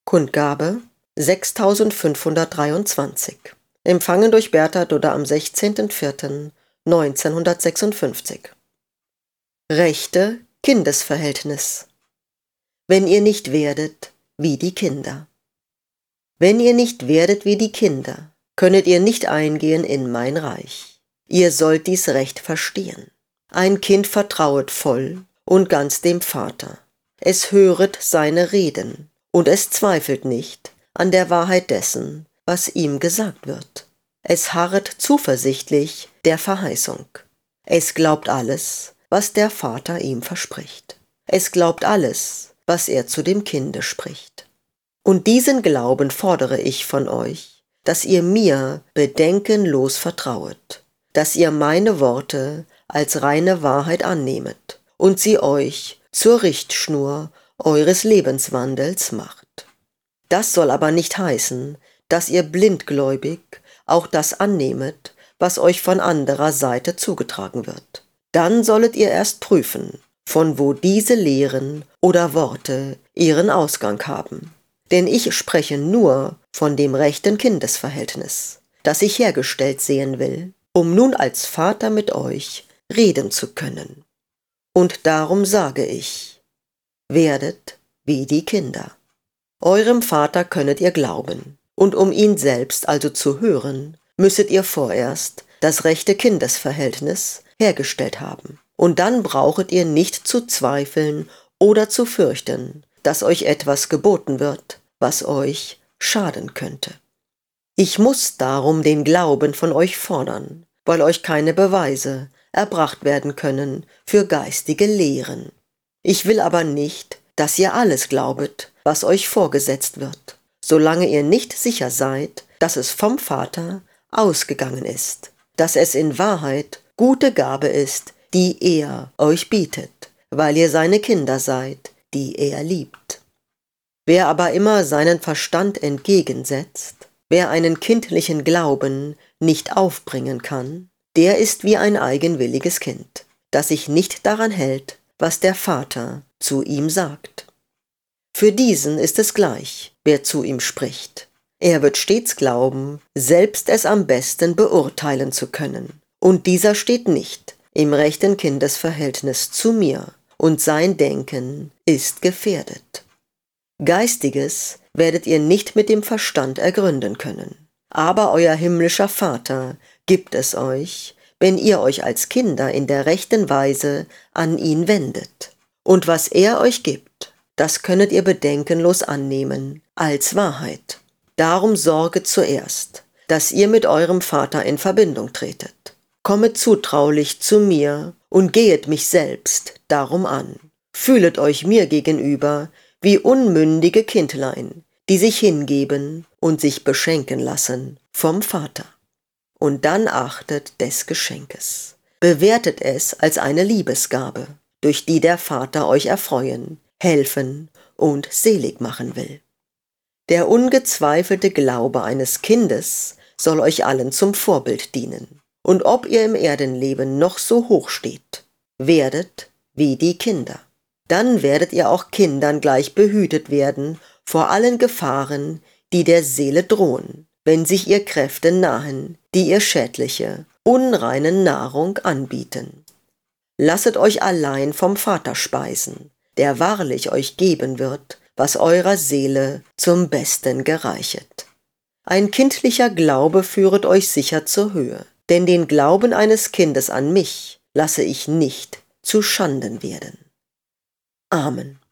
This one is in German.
Kundgabe 6523. Empfangen durch Bertha Dudder am 16.04.1956. Rechte Kindesverhältnis. Wenn ihr nicht werdet wie die Kinder. Wenn ihr nicht werdet wie die Kinder, könnet ihr nicht eingehen in mein Reich. Ihr sollt dies Recht verstehen. Ein Kind vertrauet voll und ganz dem Vater. Es höret seine Reden, und es zweifelt nicht an der Wahrheit dessen, was ihm gesagt wird. Es harret zuversichtlich der Verheißung. Es glaubt alles, was der Vater ihm verspricht. Es glaubt alles, was er zu dem Kinde spricht. Und diesen Glauben fordere ich von euch, dass ihr mir bedenkenlos vertrauet, dass ihr meine Worte als reine Wahrheit annehmet und sie euch zur Richtschnur eures Lebenswandels macht. Das soll aber nicht heißen, dass ihr blindgläubig auch das annehmet, was euch von anderer Seite zugetragen wird. Dann sollet ihr erst prüfen, von wo diese Lehren oder Worte ihren Ausgang haben. Denn ich spreche nur von dem rechten Kindesverhältnis, das ich hergestellt sehen will, um nun als Vater mit euch reden zu können. Und darum sage ich, werdet wie die Kinder. Eurem Vater könnet ihr glauben, und um ihn selbst also zu hören, müsstet ihr vorerst das rechte Kindesverhältnis hergestellt haben. Und dann brauchet ihr nicht zu zweifeln oder zu fürchten, dass euch etwas geboten wird, was euch schaden könnte. Ich muss darum den Glauben von euch fordern, weil euch keine Beweise erbracht werden können für geistige Lehren. Ich will aber nicht, dass ihr alles glaubet, was euch vorgesetzt wird, solange ihr nicht sicher seid, dass es vom Vater ausgegangen ist, dass es in Wahrheit gute Gabe ist, die er euch bietet, weil ihr seine Kinder seid, die er liebt. Wer aber immer seinen Verstand entgegensetzt, wer einen kindlichen Glauben nicht aufbringen kann, der ist wie ein eigenwilliges Kind, das sich nicht daran hält, was der Vater zu ihm sagt. Für diesen ist es gleich, wer zu ihm spricht. Er wird stets glauben, selbst es am besten beurteilen zu können. Und dieser steht nicht im rechten Kindesverhältnis zu mir, und sein Denken ist gefährdet. Geistiges werdet ihr nicht mit dem Verstand ergründen können. Aber euer himmlischer Vater gibt es euch, wenn ihr euch als Kinder in der rechten Weise an ihn wendet. Und was er euch gibt, das könnet ihr bedenkenlos annehmen, als Wahrheit. Darum sorget zuerst, dass ihr mit eurem Vater in Verbindung tretet. Kommet zutraulich zu mir und gehet mich selbst darum an. Fühlet euch mir gegenüber wie unmündige Kindlein, die sich hingeben und sich beschenken lassen vom Vater. Und dann achtet des Geschenkes. Bewertet es als eine Liebesgabe, durch die der Vater euch erfreuen, helfen und selig machen will. Der ungezweifelte Glaube eines Kindes soll euch allen zum Vorbild dienen. Und ob ihr im Erdenleben noch so hoch steht, werdet wie die Kinder. Dann werdet ihr auch Kindern gleich behütet werden vor allen Gefahren, die der Seele drohen, wenn sich ihr Kräfte nahen, die ihr schädliche, unreine Nahrung anbieten. Lasset euch allein vom Vater speisen, der wahrlich euch geben wird, was eurer Seele zum Besten gereichet. Ein kindlicher Glaube führet euch sicher zur Höhe, denn den Glauben eines Kindes an mich lasse ich nicht zu Schanden werden. Amen.